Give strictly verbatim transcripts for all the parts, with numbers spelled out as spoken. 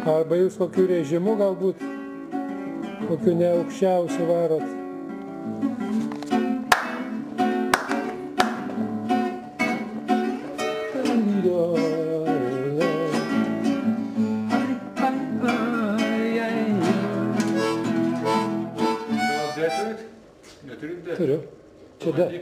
Arba jūs kokiu režimu galbūt, kokiu ne aukščiausiu varot. Turiu. Čia da.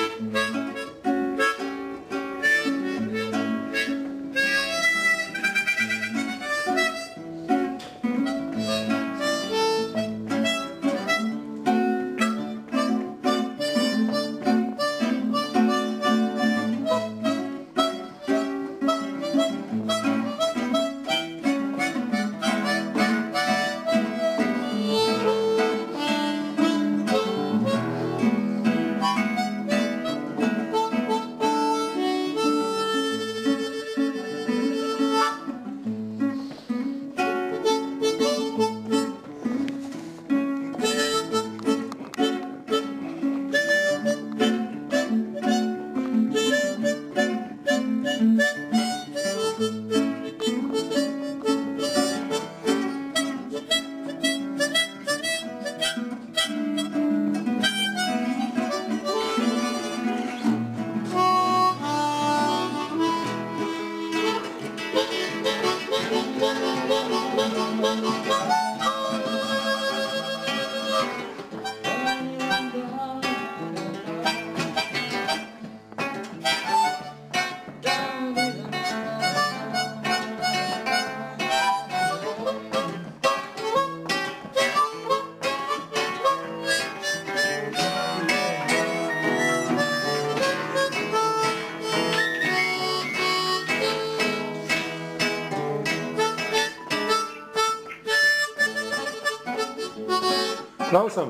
Klausom.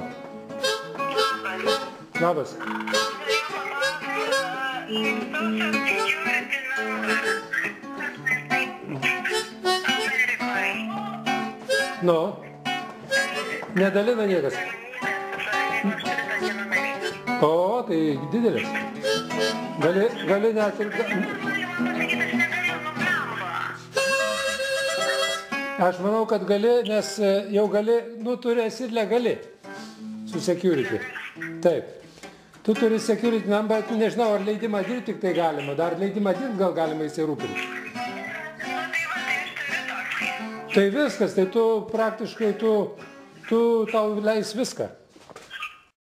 Labas. Nu, nedalina niekas. O, tai didelis. Gali, gali net ir... Aš manau, kad gali, nes jau gali, nu, turi esi legali su security. Taip. Tu turi security number, nežinau, ar leidimą dirbti tik tai galima, dar leidimą dirbti gal galima įsirūpinti. Tai viskas, tai tu praktiškai, tu, tu tau leis viską.